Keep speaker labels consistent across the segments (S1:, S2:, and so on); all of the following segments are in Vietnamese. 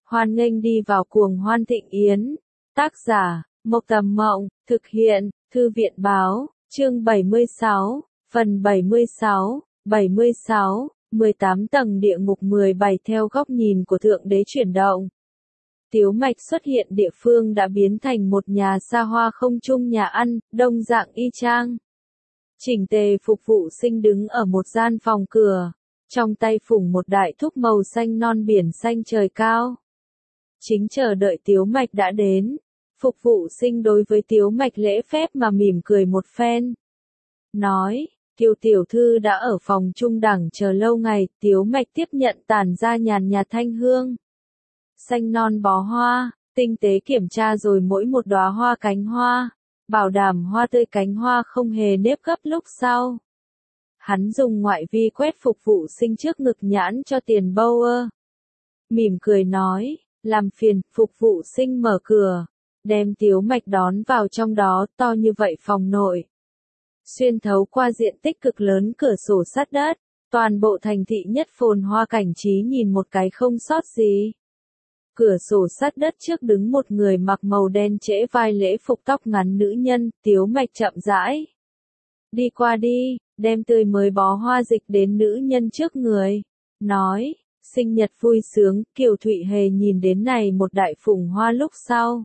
S1: Hoan nghênh đi vào cuồng hoan thịnh yến. Tác giả, Mộc Tầm Mộng, thực hiện, Thư viện Báo, chương 76, phần 76, 18 tầng địa ngục 17 theo góc nhìn của Thượng Đế chuyển động. Tiếu Mạch xuất hiện địa phương đã biến thành một nhà xa hoa không chung nhà ăn, đông dạng y chang. Chỉnh tề phục vụ sinh đứng ở một gian phòng cửa, trong tay phủng một đại thúc màu xanh non biển xanh trời cao. Chính chờ đợi Tiếu Mạch đã đến, phục vụ sinh đối với Tiếu Mạch lễ phép mà mỉm cười một phen. Nói, Kiều tiểu thư đã ở phòng trung đẳng chờ lâu ngày, Tiếu Mạch tiếp nhận tản ra nhàn nhạt thanh hương. Xanh non bó hoa, tinh tế kiểm tra rồi mỗi một đóa hoa cánh hoa, bảo đảm hoa tươi cánh hoa không hề nếp gấp lúc sau. Hắn dùng ngoại vi quét phục vụ sinh trước ngực nhãn cho tiền bâu ơ. Mỉm cười nói, làm phiền, phục vụ sinh mở cửa, đem Tiếu Mạch đón vào trong đó, to như vậy phòng nội. Xuyên thấu qua diện tích cực lớn cửa sổ sắt đất, toàn bộ thành thị nhất phồn hoa cảnh trí nhìn một cái không sót gì. Cửa sổ sắt đất trước đứng một người mặc màu đen trễ vai lễ phục tóc ngắn nữ nhân, Tiếu Mạch chậm rãi. Đi qua đi, đem tươi mới bó hoa dịch đến nữ nhân trước người. Nói, sinh nhật vui sướng, Kiều Thụy Hề nhìn đến này một đại phùng hoa lúc sau.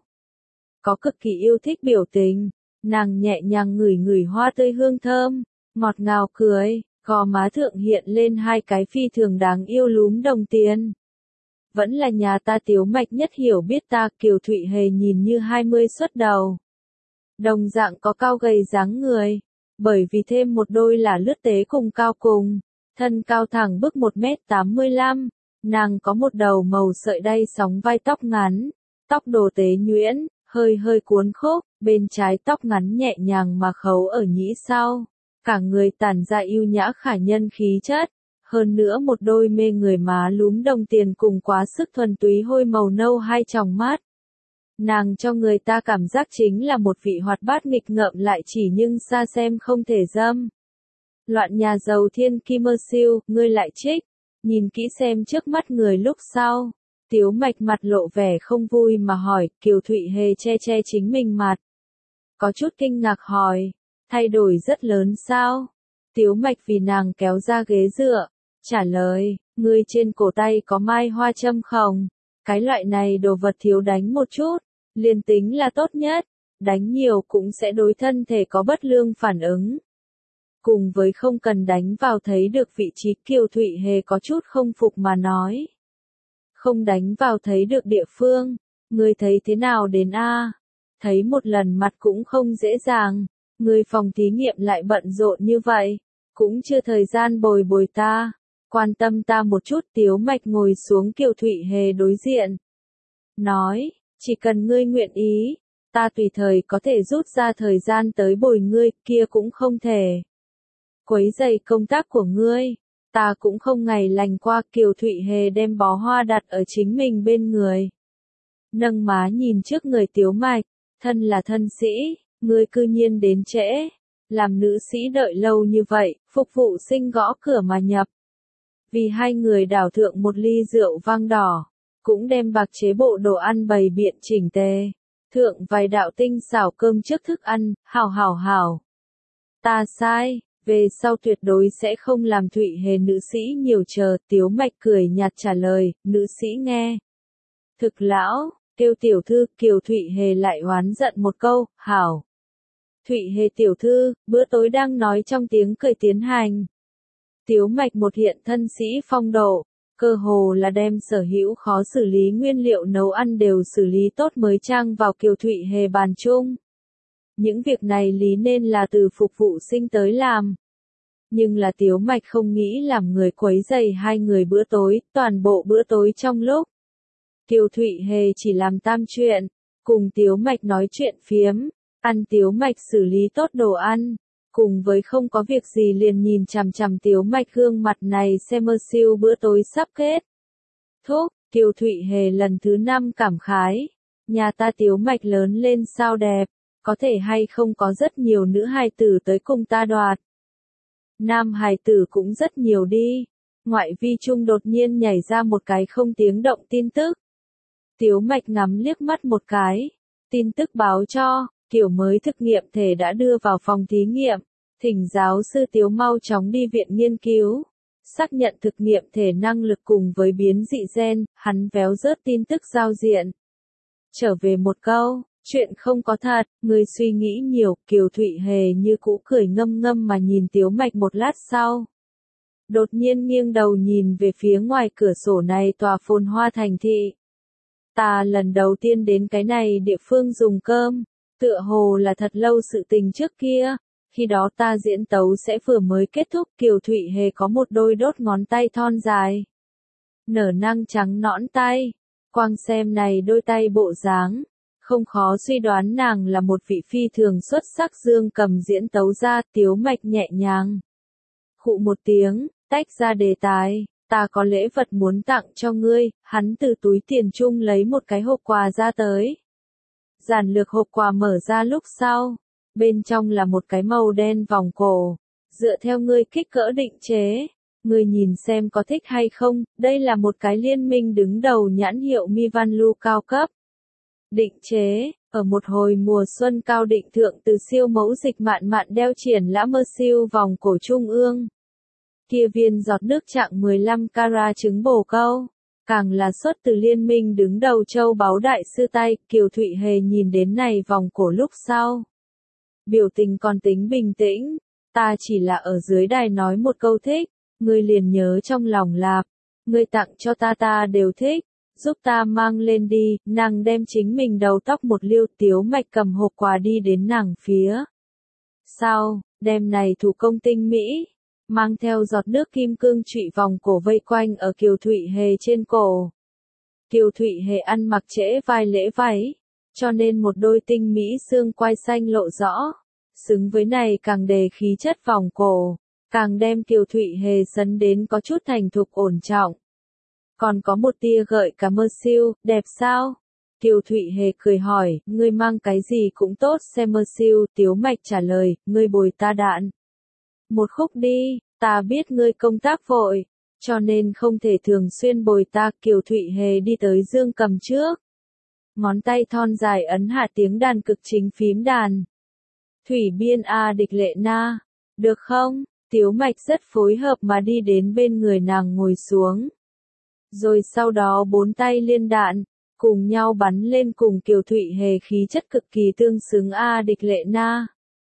S1: Có cực kỳ yêu thích biểu tình, nàng nhẹ nhàng ngửi ngửi hoa tươi hương thơm, ngọt ngào cười, gò má thượng hiện lên hai cái phi thường đáng yêu lúm đồng tiền. Vẫn là nhà ta Tiếu Mạch nhất hiểu biết ta, Kiều Thụy Hề nhìn như 20 xuất đầu. Đồng dạng có cao gầy dáng người, bởi vì thêm một đôi là lướt tế cùng cao cùng, thân cao thẳng bức 1m85, nàng có một đầu màu sợi đay sóng vai tóc ngắn, tóc đồ tế nhuyễn, hơi hơi cuốn khúc, bên trái tóc ngắn nhẹ nhàng mà khấu ở nhĩ sau, cả người tản ra yêu nhã khả nhân khí chất. Hơn nữa một đôi mê người má lúm đồng tiền cùng quá sức thuần túy hôi màu nâu hai tròng mắt. Nàng cho người ta cảm giác chính là một vị hoạt bát nghịch ngợm lại chỉ nhưng xa xem không thể dâm. Loạn nhà giàu thiên kim mơ siêu, ngươi lại trích, nhìn kỹ xem trước mắt người lúc sau. Tiếu Mạch mặt lộ vẻ không vui mà hỏi, Kiều Thụy Hề che che chính mình mặt. Có chút kinh ngạc hỏi, thay đổi rất lớn sao? Tiếu Mạch vì nàng kéo ra ghế dựa, trả lời, ngươi trên cổ tay có mai hoa châm không? Cái loại này đồ vật thiếu đánh một chút, liền tính là tốt nhất, đánh nhiều cũng sẽ đối thân thể có bất lương phản ứng. Cùng với không cần đánh vào thấy được vị trí, Kiều Thụy Hề có chút không phục mà nói. Không đánh vào thấy được địa phương, ngươi thấy thế nào đến a? Thấy một lần mặt cũng không dễ dàng, ngươi phòng thí nghiệm lại bận rộn như vậy, cũng chưa thời gian bồi bồi ta. Quan tâm ta một chút. Tiếu Mạch ngồi xuống Kiều Thụy Hề đối diện. Nói, chỉ cần ngươi nguyện ý, ta tùy thời có thể rút ra thời gian tới bồi ngươi, kia cũng không thể quấy rầy công tác của ngươi, ta cũng không ngày lành qua. Kiều Thụy Hề đem bó hoa đặt ở chính mình bên người. Nâng má nhìn trước người Tiếu Mạch, thân là thân sĩ, ngươi cư nhiên đến trễ, làm nữ sĩ đợi lâu như vậy, phục vụ sinh gõ cửa mà nhập. Vì hai người đảo thượng một ly rượu vang đỏ, cũng đem bạc chế bộ đồ ăn bày biện chỉnh tề, thượng vài đạo tinh xảo cơm trước thức ăn, hảo. Ta sai, về sau tuyệt đối sẽ không làm Thụy Hề nữ sĩ nhiều chờ. Tiếu Mạch cười nhạt trả lời, nữ sĩ nghe. Thực lão, kêu tiểu thư. Kiều Thụy Hề lại oán giận một câu, hảo. Thụy Hề tiểu thư, bữa tối đang nói trong tiếng cười tiến hành. Tiếu Mạch một hiện thân sĩ phong độ, cơ hồ là đem sở hữu khó xử lý nguyên liệu nấu ăn đều xử lý tốt mới trang vào Kiều Thụy Hề bàn chung. Những việc này lý nên là từ phục vụ sinh tới làm. Nhưng là Tiếu Mạch không nghĩ làm người quấy rầy hai người bữa tối, toàn bộ bữa tối trong lúc. Kiều Thụy Hề chỉ làm tam chuyện, cùng Tiếu Mạch nói chuyện phiếm, ăn Tiếu Mạch xử lý tốt đồ ăn. Cùng với không có việc gì liền nhìn chằm chằm Tiếu Mạch gương mặt này xem mơ siêu bữa tối sắp kết. Thúc, Kiều Thụy Hề lần thứ 5 cảm khái. Nhà ta Tiếu Mạch lớn lên sao đẹp, có thể hay không có rất nhiều nữ hài tử tới cùng ta đoạt. Nam hài tử cũng rất nhiều đi. Ngoại vi trung đột nhiên nhảy ra một cái không tiếng động tin tức. Tiếu Mạch ngắm liếc mắt một cái. Tin tức báo cho, kiểu mới thực nghiệm thể đã đưa vào phòng thí nghiệm. Thỉnh giáo sư Tiếu mau chóng đi viện nghiên cứu. Xác nhận thực nghiệm thể năng lực cùng với biến dị gen, hắn véo rớt tin tức giao diện. Trở về một câu, chuyện không có thật, người suy nghĩ nhiều, Kiều Thụy Hề như cũ cười ngâm ngâm mà nhìn Tiếu Mạch một lát sau. Đột nhiên nghiêng đầu nhìn về phía ngoài cửa sổ này tòa phồn hoa thành thị. Ta lần đầu tiên đến cái này địa phương dùng cơm, tựa hồ là thật lâu sự tình trước kia. Khi đó ta diễn tấu sẽ vừa mới kết thúc, Kiều Thụy Hề có một đôi đốt ngón tay thon dài. Nở năng trắng nõn tay. Quang xem này đôi tay bộ dáng. Không khó suy đoán nàng là một vị phi thường xuất sắc dương cầm diễn tấu ra. Tiếu Mạch nhẹ nhàng. Khụ một tiếng, tách ra đề tài. Ta có lễ vật muốn tặng cho ngươi. Hắn từ túi tiền chung lấy một cái hộp quà ra tới. Giản lược hộp quà mở ra lúc sau. Bên trong là một cái màu đen vòng cổ. Dựa theo ngươi kích cỡ định chế. Ngươi nhìn xem có thích hay không, đây là một cái liên minh đứng đầu nhãn hiệu Mi Van Lu cao cấp. Định chế, ở một hồi mùa xuân cao định thượng từ siêu mẫu dịch mạn mạn đeo triển lãm mơ siêu vòng cổ trung ương. Kia viên giọt nước chặng 15 carat trứng bồ câu. Càng là xuất từ liên minh đứng đầu châu báu đại sư tay, Kiều Thụy Hề nhìn đến này vòng cổ lúc sau. Biểu tình còn tính bình tĩnh, ta chỉ là ở dưới đài nói một câu thích, ngươi liền nhớ trong lòng lạp, ngươi tặng cho ta đều thích, giúp ta mang lên đi, nàng đem chính mình đầu tóc một liêu. Tiếu Mạch cầm hộp quà đi đến nàng phía sau, đem này thủ công tinh mỹ, mang theo giọt nước kim cương trụy vòng cổ vây quanh ở Kiều Thụy Hề trên cổ. Kiều Thụy Hề ăn mặc trễ vai lễ váy, cho nên một đôi tinh mỹ xương quai xanh lộ rõ, xứng với này càng đề khí chất vòng cổ, càng đem Kiều Thụy Hề sấn đến có chút thành thục ổn trọng. Còn có một tia gợi cả mơ siêu, đẹp sao? Kiều Thụy Hề cười hỏi, ngươi mang cái gì cũng tốt xem mơ siêu. Tiếu Mạch trả lời, ngươi bồi ta đạn một khúc đi, ta biết ngươi công tác vội, cho nên không thể thường xuyên bồi ta. Kiều Thụy Hề đi tới dương cầm trước. Ngón tay thon dài ấn hạ tiếng đàn cực chính phím đàn. Thủy biên a địch lệ na, được không? Tiếu Mạch rất phối hợp mà đi đến bên người nàng ngồi xuống. Rồi sau đó bốn tay liên đạn, cùng nhau bắn lên cùng Kiều Thụy Hề khí chất cực kỳ tương xứng a địch lệ na.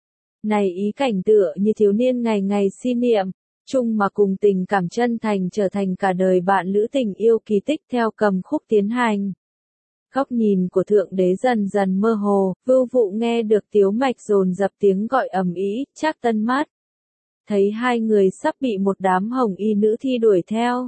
S1: Này ý cảnh tựa như thiếu niên ngày ngày si niệm, chung mà cùng tình cảm chân thành trở thành cả đời bạn lữ tình yêu kỳ tích theo cầm khúc tiến hành. Góc nhìn của thượng đế dần dần mơ hồ, Vưu Vụ nghe được Tiếu Mạch dồn dập tiếng gọi ầm ĩ, Trác Tân mắt. Thấy hai người sắp bị một đám hồng y nữ thi đuổi theo.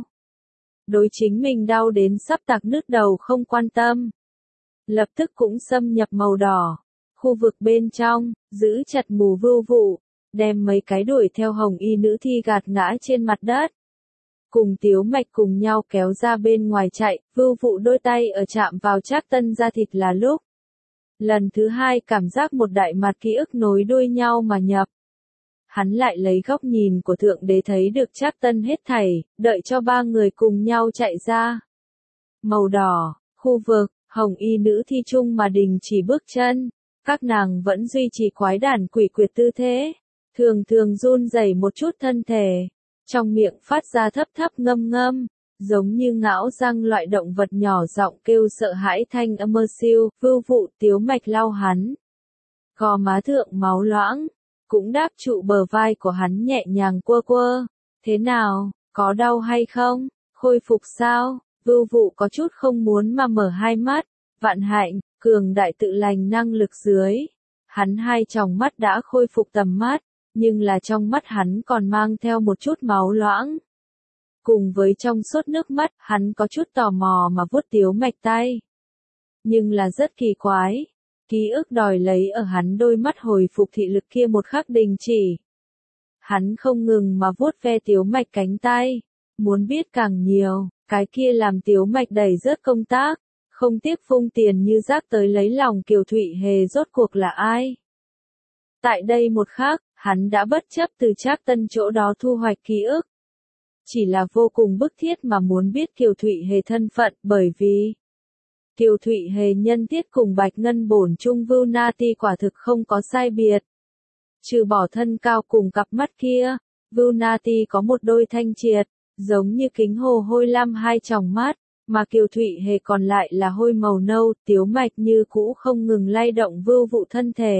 S1: Đối chính mình đau đến sắp tạc nứt đầu không quan tâm. Lập tức cũng xâm nhập màu đỏ. Khu vực bên trong, giữ chặt mù Vưu Vụ, đem mấy cái đuổi theo hồng y nữ thi gạt ngã trên mặt đất. Cùng Tiếu Mạch cùng nhau kéo ra bên ngoài chạy, Vưu Vụ đôi tay ở chạm vào Trác Tân da thịt là lúc. Lần thứ hai cảm giác một đại mặt ký ức nối đuôi nhau mà nhập. Hắn lại lấy góc nhìn của thượng đế thấy được Trác Tân hết thảy, đợi cho ba người cùng nhau chạy ra. Màu đỏ, khu vực, hồng y nữ thi chung mà đình chỉ bước chân. Các nàng vẫn duy trì quái đản quỷ quyệt tư thế, thường thường run rẩy một chút thân thể, trong miệng phát ra thấp thấp ngâm ngâm, giống như ngão răng loại động vật nhỏ giọng kêu sợ hãi thanh âm mơ siêu. Vưu Vụ Tiếu Mạch lau hắn, gò má thượng máu loãng, cũng đáp trụ bờ vai của hắn nhẹ nhàng quơ quơ. Thế nào, có đau hay không, khôi phục sao? Vưu Vụ có chút không muốn mà mở hai mắt, vạn hạnh. Cường đại tự lành năng lực dưới, hắn hai tròng mắt đã khôi phục tầm mắt, nhưng là trong mắt hắn còn mang theo một chút máu loãng. Cùng với trong suốt nước mắt, hắn có chút tò mò mà vuốt Tiếu Mạch tay. Nhưng là rất kỳ quái, ký ức đòi lấy ở hắn đôi mắt hồi phục thị lực kia một khắc đình chỉ. Hắn không ngừng mà vuốt ve Tiếu Mạch cánh tay, muốn biết càng nhiều, cái kia làm Tiếu Mạch đẩy rớt công tác. Không tiếc phung tiền như rác tới lấy lòng Kiều Thụy Hề rốt cuộc là ai. Tại đây một khắc, hắn đã bất chấp từ Trác Tân chỗ đó thu hoạch ký ức. Chỉ là vô cùng bức thiết mà muốn biết Kiều Thụy Hề thân phận bởi vì Kiều Thụy Hề nhân tiết cùng Bạch Ngân bổn chung Vưu Nati quả thực không có sai biệt. Trừ bỏ thân cao cùng cặp mắt kia, Vưu Nati có một đôi thanh triệt, giống như kính hồ hôi lam hai tròng mắt, mà Kiều Thụy Hề còn lại là hôi màu nâu, tiếu mạch như cũ không ngừng lay động Vưu Vụ thân thể.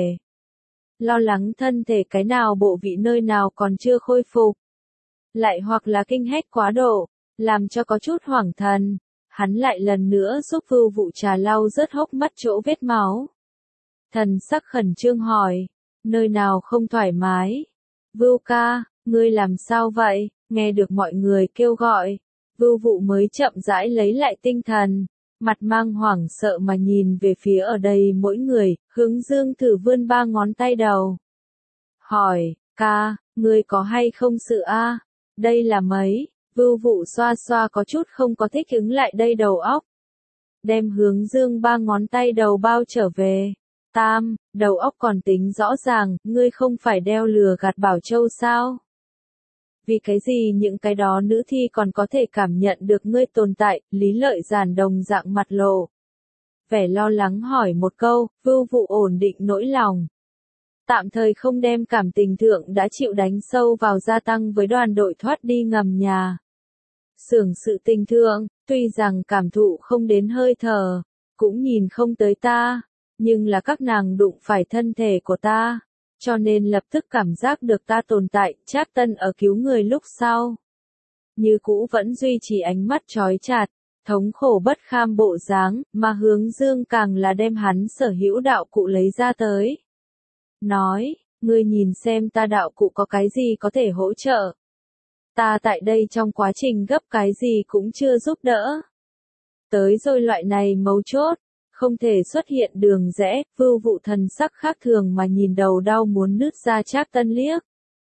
S1: Lo lắng thân thể cái nào bộ vị nơi nào còn chưa khôi phục. Lại hoặc là kinh hách quá độ, làm cho có chút hoảng thần. Hắn lại lần nữa giúp Vưu Vụ trà lau rớt hốc mắt chỗ vết máu. Thần sắc khẩn trương hỏi, nơi nào không thoải mái? Vưu ca, ngươi làm sao vậy? Nghe được mọi người kêu gọi, Vưu Vụ mới chậm rãi lấy lại tinh thần, mặt mang hoảng sợ mà nhìn về phía ở đây mỗi người, hướng dương thử vươn 3 ngón tay đầu. Hỏi, ca, ngươi có hay không sự a? Đây là mấy? Vưu Vụ xoa xoa có chút không có thích ứng lại đây đầu óc. Đem hướng dương 3 ngón tay đầu bao trở về. Tam, đầu óc còn tính rõ ràng, ngươi không phải đeo lừa gạt Bảo Châu sao? Vì cái gì những cái đó nữ thi còn có thể cảm nhận được ngươi tồn tại, Lý Lợi Giản đồng dạng mặt lộ. Vẻ lo lắng hỏi một câu, Vưu Vụ ổn định nỗi lòng. Tạm thời không đem cảm tình thượng đã chịu đánh sâu vào gia tăng với đoàn đội thoát đi ngầm nhà. Xưởng sự tình thượng, tuy rằng cảm thụ không đến hơi thở, cũng nhìn không tới ta, nhưng là các nàng đụng phải thân thể của ta, cho nên lập tức cảm giác được ta tồn tại. Trác Tân ở cứu người lúc sau, như cũ vẫn duy trì ánh mắt trói chặt, thống khổ bất kham bộ dáng, mà Hướng Dương càng là đem hắn sở hữu đạo cụ lấy ra tới. Nói, ngươi nhìn xem ta đạo cụ có cái gì có thể hỗ trợ. Ta tại đây trong quá trình gấp cái gì cũng chưa giúp đỡ. Tới rồi loại này mấu chốt, không thể xuất hiện đường rẽ. Vưu Vụ thần sắc khác thường mà nhìn đầu đau muốn nứt ra Trác Tân liếc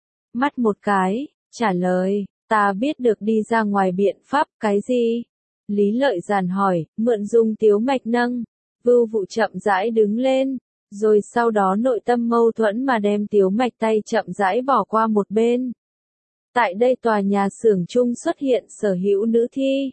S1: mắt một cái, trả lời, ta biết được đi ra ngoài biện pháp. Cái gì? Lý Lợi Giản hỏi, mượn dùng tiếu mạch nâng. Vưu Vụ chậm rãi đứng lên, rồi sau đó nội tâm mâu thuẫn mà đem tiếu mạch tay chậm rãi bỏ qua một bên. Tại đây tòa nhà xưởng chung xuất hiện sở hữu nữ thi,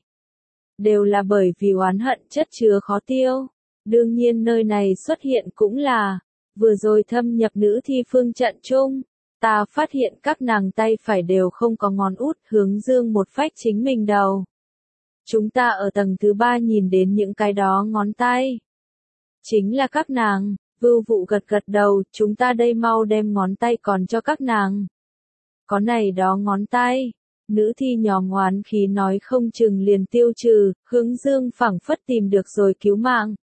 S1: đều là bởi vì oán hận chất chứa khó tiêu. Đương nhiên nơi này xuất hiện cũng là, vừa rồi thâm nhập nữ thi phương trận chung, ta phát hiện các nàng tay phải đều không có ngón út. Hướng Dương một phách chính mình đầu. Chúng ta ở tầng thứ 3 nhìn đến những cái đó ngón tay. Chính là các nàng. Vưu Vụ gật gật đầu, chúng ta đây mau đem ngón tay còn cho các nàng. Có này đó ngón tay. Nữ thi nhóm oán khí nói không chừng liền tiêu trừ. Hướng Dương phảng phất tìm được rồi cứu mạng.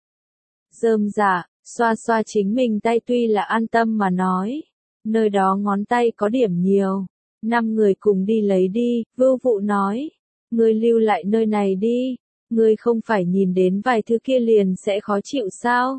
S1: Rơm dạ, xoa xoa chính mình tay tuy là an tâm mà nói. Nơi đó ngón tay có điểm nhiều. 5 người cùng đi lấy đi. Vưu Vụ nói. Ngươi lưu lại nơi này đi. Ngươi không phải nhìn đến vài thứ kia liền sẽ khó chịu sao?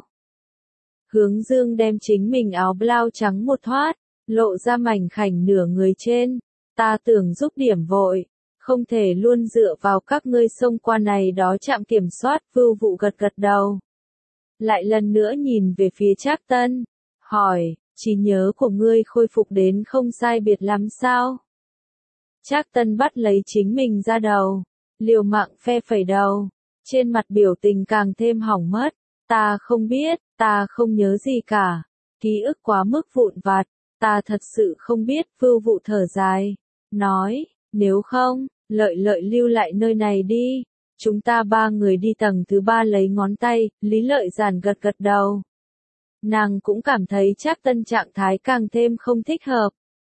S1: Hướng Dương đem chính mình áo blau trắng một thoát, lộ ra mảnh khảnh nửa người trên. Ta tưởng giúp điểm vội, không thể luôn dựa vào các ngươi xông qua này đó trạm kiểm soát. Vưu Vụ gật gật đầu. Lại lần nữa nhìn về phía Trác Tân, hỏi, trí nhớ của ngươi khôi phục đến không sai biệt lắm sao? Trác Tân bắt lấy chính mình ra đầu, liều mạng phe phẩy đầu, trên mặt biểu tình càng thêm hỏng mất. Ta không biết, ta không nhớ gì cả, ký ức quá mức vụn vặt, ta thật sự không biết. Vưu Vụ thở dài, nói, nếu không, Lợi Lợi lưu lại nơi này đi, chúng ta 3 người đi tầng thứ 3 lấy ngón tay. Lý Lợi Giản gật gật đầu. Nàng cũng cảm thấy Trác Tân trạng thái càng thêm không thích hợp.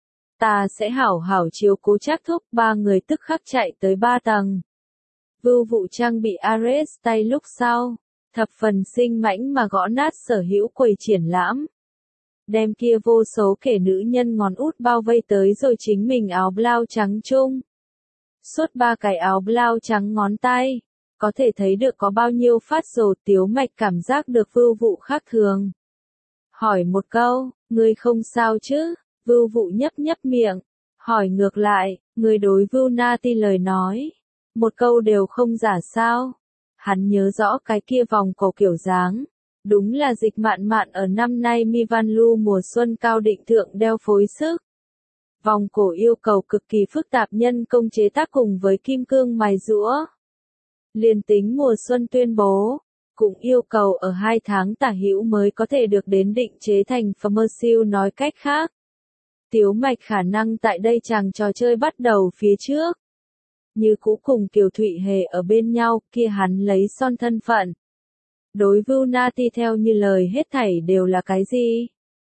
S1: Ta sẽ hảo hảo chiếu cố Trác thúc. 3 người tức khắc chạy tới 3 tầng. Vưu Vụ trang bị Ares tay lúc sau, thập phần sinh mãnh mà gõ nát sở hữu quầy triển lãm. Đem kia vô số kể nữ nhân ngón út bao vây tới rồi chính mình áo blau trắng chung. Suốt 3 cái áo blau trắng ngón tay, có thể thấy được có bao nhiêu phát rồ. Tiếu mạch cảm giác được Vưu Vụ khác thường. Hỏi một câu, ngươi không sao chứ? Vưu Vụ nhấp nhấp miệng, hỏi ngược lại, ngươi đối Vưu Nati lời nói, một câu đều không giả sao? Hắn nhớ rõ cái kia vòng cổ kiểu dáng, đúng là Dịch Mạn Mạn ở năm nay Mi Van Lu mùa xuân cao định thượng đeo phối sức. Vòng cổ yêu cầu cực kỳ phức tạp nhân công chế tác cùng với kim cương mài giũa. Liền tính mùa xuân tuyên bố, cũng yêu cầu ở 2 tháng tả hữu mới có thể được đến định chế thành Pharmersill. Nói cách khác, Tiếu Mạch khả năng tại đây chàng trò chơi bắt đầu phía trước. Như cũ cùng Kiều Thụy Hề ở bên nhau, kia hắn lấy son thân phận. Đối Vưu Na Ti theo như lời hết thảy đều là cái gì?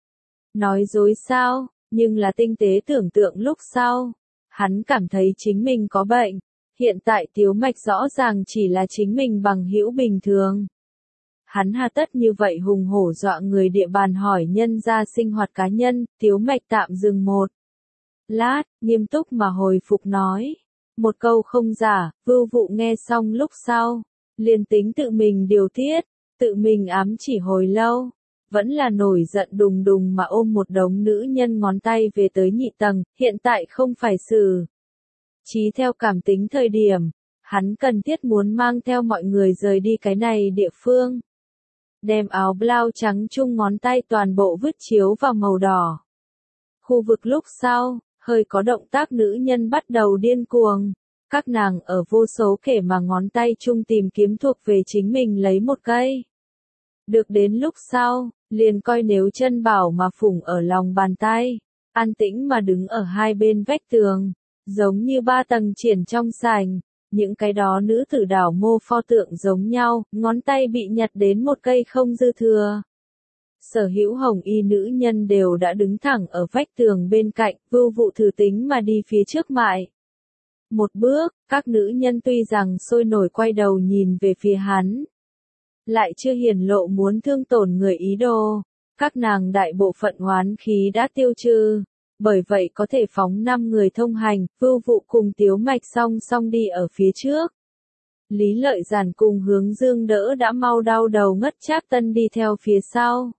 S1: Nói dối sao, nhưng là tinh tế tưởng tượng lúc sau. Hắn cảm thấy chính mình có bệnh. Hiện tại Tiếu Mạch rõ ràng chỉ là chính mình bằng hữu bình thường. Hắn hà tất như vậy hùng hổ dọa người địa bàn hỏi nhân ra sinh hoạt cá nhân, Tiếu Mạch tạm dừng một lát, nghiêm túc mà hồi phục nói. Một câu không giả, Vưu Vụ nghe xong lúc sau, liền tính tự mình điều tiết, tự mình ám chỉ hồi lâu, vẫn là nổi giận đùng đùng mà ôm một đống nữ nhân ngón tay về tới nhị tầng, hiện tại không phải xử trí theo cảm tính thời điểm, hắn cần thiết muốn mang theo mọi người rời đi cái này địa phương. Đem áo blau trắng chung ngón tay toàn bộ vứt chiếu vào màu đỏ. Khu vực lúc sau, hơi có động tác nữ nhân bắt đầu điên cuồng. Các nàng ở vô số kể mà ngón tay chung tìm kiếm thuộc về chính mình lấy một cây. Được đến lúc sau, liền coi nếu chân bảo mà phủng ở lòng bàn tay, an tĩnh mà đứng ở hai bên vách tường, giống như 3 tầng triển trong sảnh. Những cái đó nữ tử đảo mô pho tượng giống nhau, ngón tay bị nhặt đến một cây không dư thừa. Sở hữu hồng y nữ nhân đều đã đứng thẳng ở vách tường bên cạnh, Vưu Vụ thử tính mà đi phía trước mại. Một bước, các nữ nhân tuy rằng sôi nổi quay đầu nhìn về phía hắn, lại chưa hiển lộ muốn thương tổn người ý đồ. Các nàng đại bộ phận oán khí đã tiêu trừ, bởi vậy có thể phóng 5 người thông hành, Vưu Vụ cùng Tiếu Mạch song song đi ở phía trước. Lý Lợi Giản cùng Hướng Dương đỡ đã mau đau đầu ngất Trác Tân đi theo phía sau.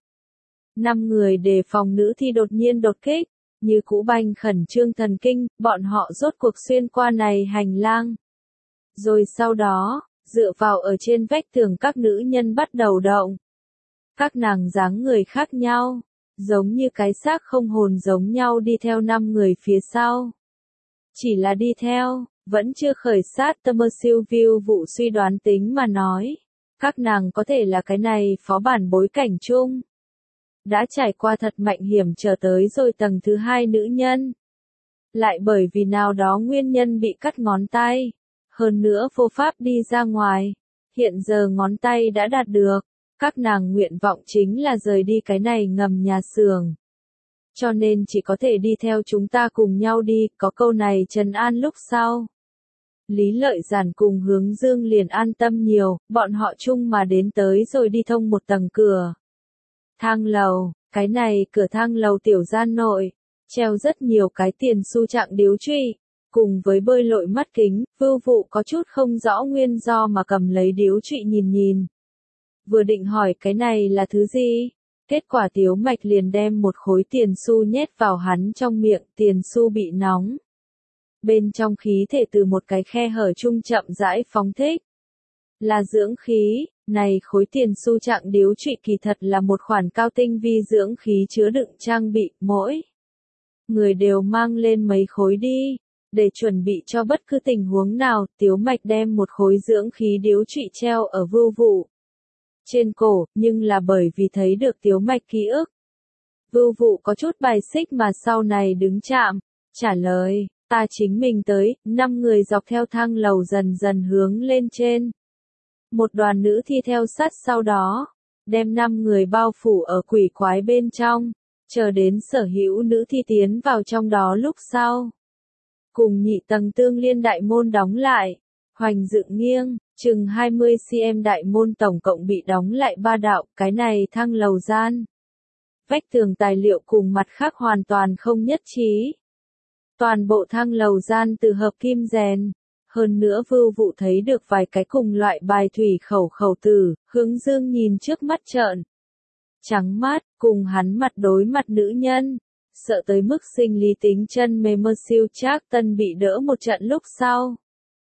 S1: 5 người đề phòng nữ thi đột nhiên đột kích, như cũ banh khẩn trương thần kinh, bọn họ rốt cuộc xuyên qua này hành lang. Rồi sau đó, dựa vào ở trên vách tường các nữ nhân bắt đầu động. Các nàng dáng người khác nhau, giống như cái xác không hồn giống nhau đi theo 5 người phía sau. Chỉ là đi theo, vẫn chưa khởi sát Pharmersill. View Vụ suy đoán tính mà nói. Các nàng có thể là cái này phó bản bối cảnh chung. Đã trải qua thật mạnh hiểm trở tới rồi tầng thứ 2 nữ nhân. Lại bởi vì nào đó nguyên nhân bị cắt ngón tay. Hơn nữa vô pháp đi ra ngoài. Hiện giờ ngón tay đã đạt được. Các nàng nguyện vọng chính là rời đi cái này ngầm nhà xưởng. Cho nên chỉ có thể đi theo chúng ta cùng nhau đi, có câu này trấn an lúc sau. Lý Lợi Giản cùng Hướng Dương liền an tâm nhiều, bọn họ chung mà đến tới rồi đi thông một tầng cửa. Thang lầu, cái này cửa thang lầu tiểu gian nội, treo rất nhiều cái tiền xu trạng điếu truy. Cùng với bơi lội mắt kính, Vưu Vụ có chút không rõ nguyên do mà cầm lấy điếu trụy nhìn nhìn. Vừa định hỏi cái này là thứ gì? Kết quả Tiếu Mạch liền đem một khối tiền xu nhét vào hắn trong miệng, tiền xu bị nóng. Bên trong khí thể từ một cái khe hở chung chậm rãi phóng thích. Là dưỡng khí, này khối tiền xu trạng điếu trụy kỳ thật là một khoản cao tinh vi dưỡng khí chứa đựng trang bị, mỗi người đều mang lên mấy khối đi. Để chuẩn bị cho bất cứ tình huống nào, Tiếu Mạch đem một khối dưỡng khí điếu trụy treo ở Vưu Vụ trên cổ, nhưng là bởi vì thấy được Tiếu Mạch ký ức. Vưu Vụ có chút bài xích mà sau này đứng chạm, trả lời, ta chính mình tới. 5 người dọc theo thang lầu dần dần hướng lên trên. Một đoàn nữ thi theo sát sau đó, đem 5 người bao phủ ở quỷ quái bên trong, chờ đến sở hữu nữ thi tiến vào trong đó lúc sau. Cùng nhị tầng tương liên đại môn đóng lại, hoành dựng nghiêng, chừng 20 cm đại môn tổng cộng bị đóng lại 3 đạo, cái này thang lầu gian. Vách tường tài liệu cùng mặt khác hoàn toàn không nhất trí. Toàn bộ thang lầu gian từ hợp kim rèn. Hơn nữa Vưu Vụ thấy được vài cái cùng loại bài thủy khẩu tử, Hướng Dương nhìn trước mắt trợn trắng mắt, cùng hắn mặt đối mặt nữ nhân. Sợ tới mức sinh lý tính chân mê Pharmersill. Trác Tân bị đỡ một trận lúc sau.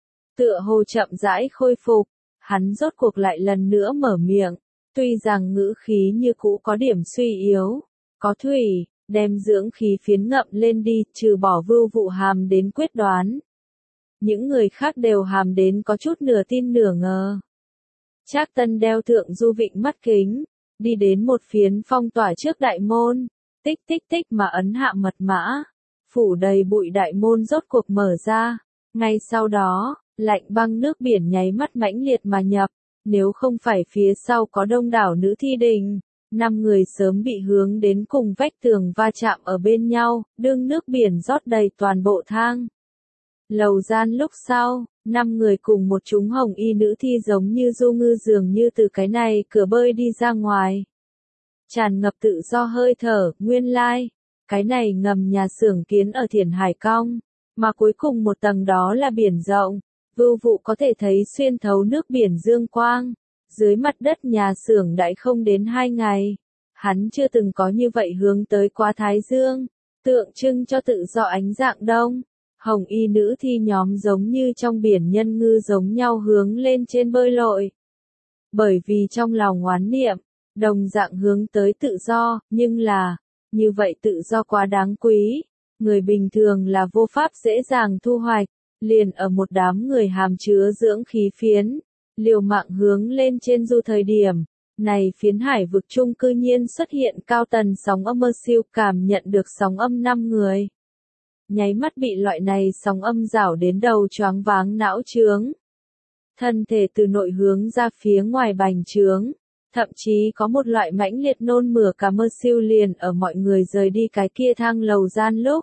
S1: Tựa hồ chậm rãi khôi phục, hắn rốt cuộc lại lần nữa mở miệng, tuy rằng ngữ khí như cũ có điểm suy yếu, có thủy, đem dưỡng khí phiến ngậm lên đi, trừ bỏ Vưu Vụ hàm đến quyết đoán. Những người khác đều hàm đến có chút nửa tin nửa ngờ. Trác Tân đeo thượng du vịnh mắt kính, đi đến một phiến phong tỏa trước đại môn, tích tích tích mà ấn hạ mật mã, phủ đầy bụi đại môn rốt cuộc mở ra, ngay sau đó, lạnh băng nước biển nháy mắt mãnh liệt mà nhập, nếu không phải phía sau có đông đảo nữ thi đình, 5 người sớm bị hướng đến cùng vách tường va chạm ở bên nhau, đương nước biển rót đầy toàn bộ thang. Lầu gian lúc sau, 5 người cùng một chúng hồng y nữ thi giống như du ngư dường như từ cái này cửa bơi đi ra ngoài. Tràn ngập tự do hơi thở, nguyên lai, cái này ngầm nhà xưởng kiến ở Thiển Hải Cong, mà cuối cùng một tầng đó là biển rộng, vưu vụ có thể thấy xuyên thấu nước biển dương quang. Dưới mặt đất nhà xưởng đãi không đến 2 ngày, hắn chưa từng có như vậy hướng tới quá Thái Dương, tượng trưng cho tự do ánh dạng đông. Hồng y nữ thi nhóm giống như trong biển nhân ngư giống nhau hướng lên trên bơi lội. Bởi vì trong lòng oán niệm, đồng dạng hướng tới tự do, nhưng là, như vậy tự do quá đáng quý, người bình thường là vô pháp dễ dàng thu hoạch, liền ở một đám người hàm chứa dưỡng khí phiến, liều mạng hướng lên trên du thời điểm, này phiến hải vực trung cư nhiên xuất hiện cao tần sóng âm mơ siêu cảm nhận được sóng âm 5 người. Nháy mắt bị loại này sóng âm rảo đến đầu choáng váng não trướng. Thân thể từ nội hướng ra phía ngoài bành trướng, thậm chí có một loại mãnh liệt nôn mửa cả mơ siêu liền ở mọi người rời đi cái kia thang lầu gian lúc.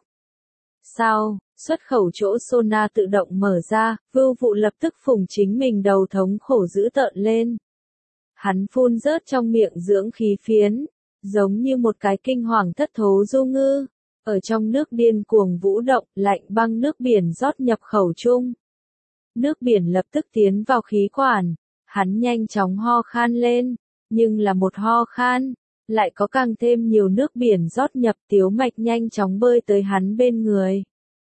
S1: Sau, xuất khẩu chỗ Sona tự động mở ra, vưu vụ lập tức phùng chính mình đầu thống khổ dữ tợn lên. Hắn phun rớt trong miệng dưỡng khí phiến, giống như một cái kinh hoàng thất thố du ngư, ở trong nước điên cuồng vũ động, lạnh băng nước biển rót nhập khẩu chung. Nước biển lập tức tiến vào khí quản, hắn nhanh chóng ho khan lên, nhưng là một ho khan, lại có càng thêm nhiều nước biển rót nhập Tiếu Mạch nhanh chóng bơi tới hắn bên người.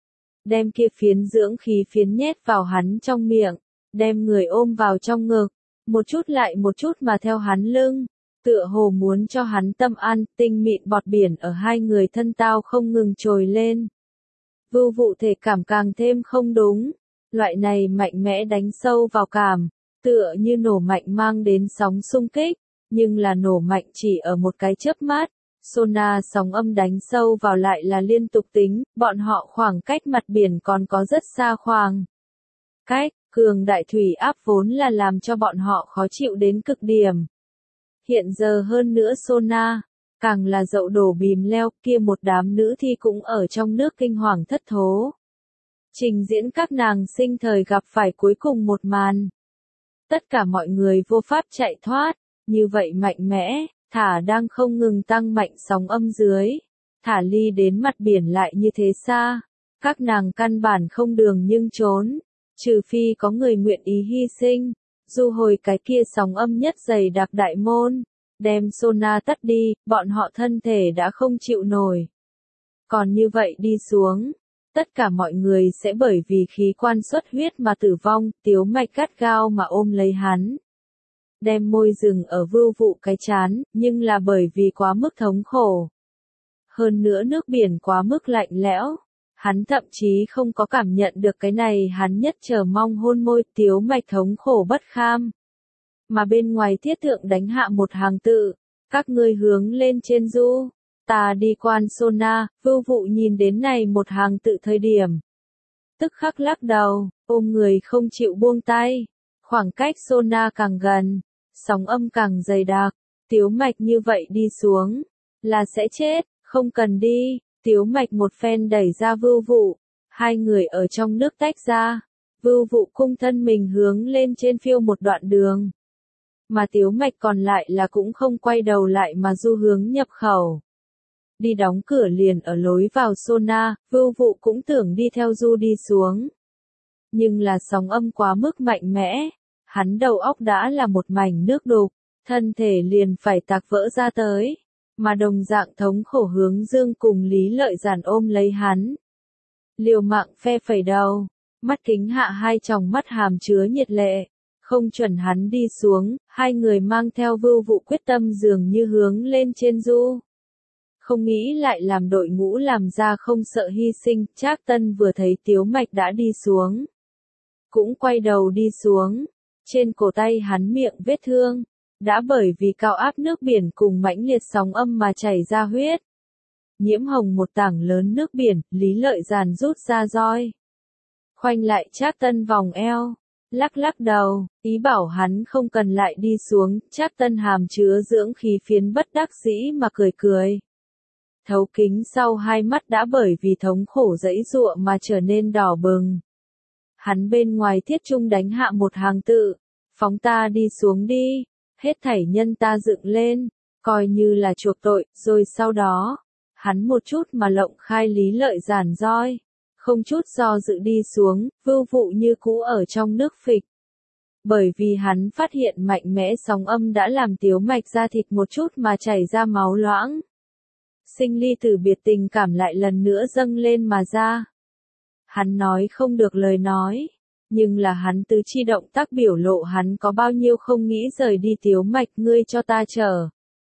S1: Đem kia phiến dưỡng khí phiến nhét vào hắn trong miệng, đem người ôm vào trong ngực, một chút lại một chút mà theo hắn lưng, tựa hồ muốn cho hắn tâm an, tinh mịn bọt biển ở hai người thân tao không ngừng trồi lên. Vưu vụ thể cảm càng thêm không đúng, loại này mạnh mẽ đánh sâu vào cảm, tựa như nổ mạnh mang đến sóng xung kích, nhưng là nổ mạnh chỉ ở một cái chớp mắt. Sona sóng âm đánh sâu vào lại là liên tục tính, bọn họ khoảng cách mặt biển còn có rất xa khoảng cách, cường đại thủy áp vốn là làm cho bọn họ khó chịu đến cực điểm. Hiện giờ hơn nữa Sona, càng là dậu đổ bìm leo, kia một đám nữ thi cũng ở trong nước kinh hoàng thất thố. Trình diễn các nàng sinh thời gặp phải cuối cùng một màn. Tất cả mọi người vô pháp chạy thoát, như vậy mạnh mẽ. Thả đang không ngừng tăng mạnh sóng âm dưới, thả ly đến mặt biển lại như thế xa, các nàng căn bản không đường nhưng trốn, trừ phi có người nguyện ý hy sinh, du hồi cái kia sóng âm nhất dày đặc đại môn, đem Sona tắt đi, bọn họ thân thể đã không chịu nổi. Còn như vậy đi xuống, tất cả mọi người sẽ bởi vì khí quan xuất huyết mà tử vong, Tiếu Mạch gắt gao mà ôm lấy hắn. Đem môi dừng ở vưu vụ cái chán, nhưng là bởi vì quá mức thống khổ. Hơn nữa nước biển quá mức lạnh lẽo, hắn thậm chí không có cảm nhận được cái này hắn nhất chờ mong hôn môi. Tiếu Mạch thống khổ bất kham. Mà bên ngoài thiết thượng đánh hạ một hàng tự, các ngươi hướng lên trên du, ta đi quan Sona. Vưu vụ nhìn đến này một hàng tự thời điểm, tức khắc lắc đầu, ôm người không chịu buông tay, khoảng cách Sona càng gần. Sóng âm càng dày đặc, Tiếu Mạch như vậy đi xuống, là sẽ chết, không cần đi. Tiếu Mạch một phen đẩy ra vưu vụ, hai người ở trong nước tách ra, vưu vụ cung thân mình hướng lên trên phiêu một đoạn đường. Mà Tiếu Mạch còn lại là cũng không quay đầu lại mà du hướng nhập khẩu. Đi đóng cửa liền ở lối vào Sona, vưu vụ cũng tưởng đi theo du đi xuống. Nhưng là sóng âm quá mức mạnh mẽ. Hắn đầu óc đã là một mảnh nước đục, thân thể liền phải tạc vỡ ra tới, mà đồng dạng thống khổ hướng dương cùng Lý Lợi Giản ôm lấy hắn. Liều mạng phe phẩy đầu, mắt kính hạ hai tròng mắt hàm chứa nhiệt lệ, không chuẩn hắn đi xuống, hai người mang theo vưu vụ quyết tâm dường như hướng lên trên du. Không nghĩ lại làm đội ngũ làm ra không sợ hy sinh, Trác Tân vừa thấy Tiếu Mạch đã đi xuống, cũng quay đầu đi xuống. Trên cổ tay hắn miệng vết thương, đã bởi vì cao áp nước biển cùng mãnh liệt sóng âm mà chảy ra huyết. Nhiễm hồng một tảng lớn nước biển, Lý Lợi Giàn rút ra roi. Khoanh lại Trác Tân vòng eo, lắc lắc đầu, ý bảo hắn không cần lại đi xuống. Trác Tân hàm chứa dưỡng khí phiến bất đắc dĩ mà cười cười. Thấu kính sau hai mắt đã bởi vì thống khổ giãy giụa mà trở nên đỏ bừng. Hắn bên ngoài thiết trung đánh hạ một hàng tự, phóng ta đi xuống đi, hết thảy nhân ta dựng lên, coi như là chuộc tội, rồi sau đó, hắn một chút mà lộng khai Lý Lợi Giàn roi, không chút do dự đi xuống, vưu vụ như cũ ở trong nước phịch. Bởi vì hắn phát hiện mạnh mẽ sóng âm đã làm tiếu mạch ra thịt một chút mà chảy ra máu loãng. Sinh ly tử biệt tình cảm lại lần nữa dâng lên mà ra. Hắn nói không được lời nói, nhưng là hắn tứ chi động tác biểu lộ hắn có bao nhiêu không nghĩ rời đi tiếu mạch, ngươi cho ta trở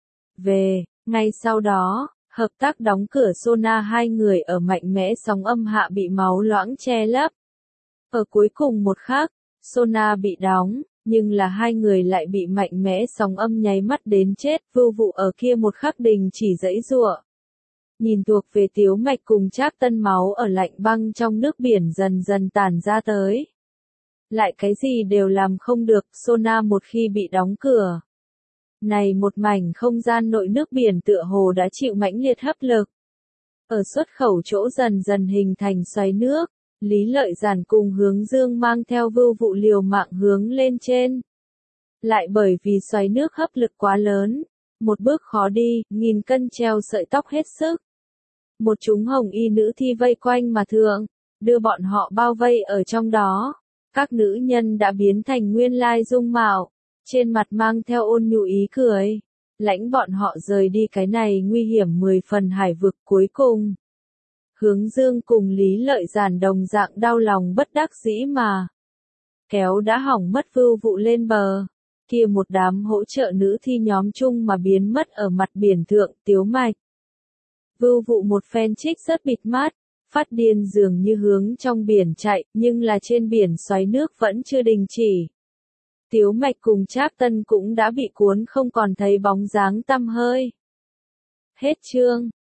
S1: về. Ngay sau đó, hợp tác đóng cửa sauna hai người ở mạnh mẽ sóng âm hạ bị máu loãng che lấp. Ở cuối cùng một khắc, sauna bị đóng, nhưng là hai người lại bị mạnh mẽ sóng âm nháy mắt đến chết. Vưu vụ ở kia một khắc đình chỉ giãy giụa. Nhìn thuộc về tiếu mạch cùng Trác Tân máu ở lạnh băng trong nước biển dần dần tản ra tới. Lại cái gì đều làm không được, sauna một khi bị đóng cửa. Này một mảnh không gian nội nước biển tựa hồ đã chịu mãnh liệt hấp lực. Ở xuất khẩu chỗ dần dần hình thành xoáy nước, Lý Lợi Giàn cùng Hướng Dương mang theo vưu vụ liều mạng hướng lên trên. Lại bởi vì xoáy nước hấp lực quá lớn, một bước khó đi, nghìn cân treo sợi tóc hết sức. Một chúng hồng y nữ thi vây quanh mà thượng, đưa bọn họ bao vây ở trong đó. Các nữ nhân đã biến thành nguyên lai dung mạo, trên mặt mang theo ôn nhu ý cười, lãnh bọn họ rời đi cái này nguy hiểm 10 phần hải vực. Cuối cùng, Hướng Dương cùng Lý Lợi Giàn đồng dạng đau lòng bất đắc dĩ mà kéo đã hỏng mất vưu vụ lên bờ. Kia một đám hỗ trợ nữ thi nhóm chung mà biến mất ở mặt biển thượng. Tiếu mạch, vưu vụ một phen trích rất bịt mắt, phát điên dường như hướng trong biển chạy, nhưng là trên biển xoáy nước vẫn chưa đình chỉ. Tiếu mạch cùng Trác Tân cũng đã bị cuốn không còn thấy bóng dáng tăm hơi. Hết chương.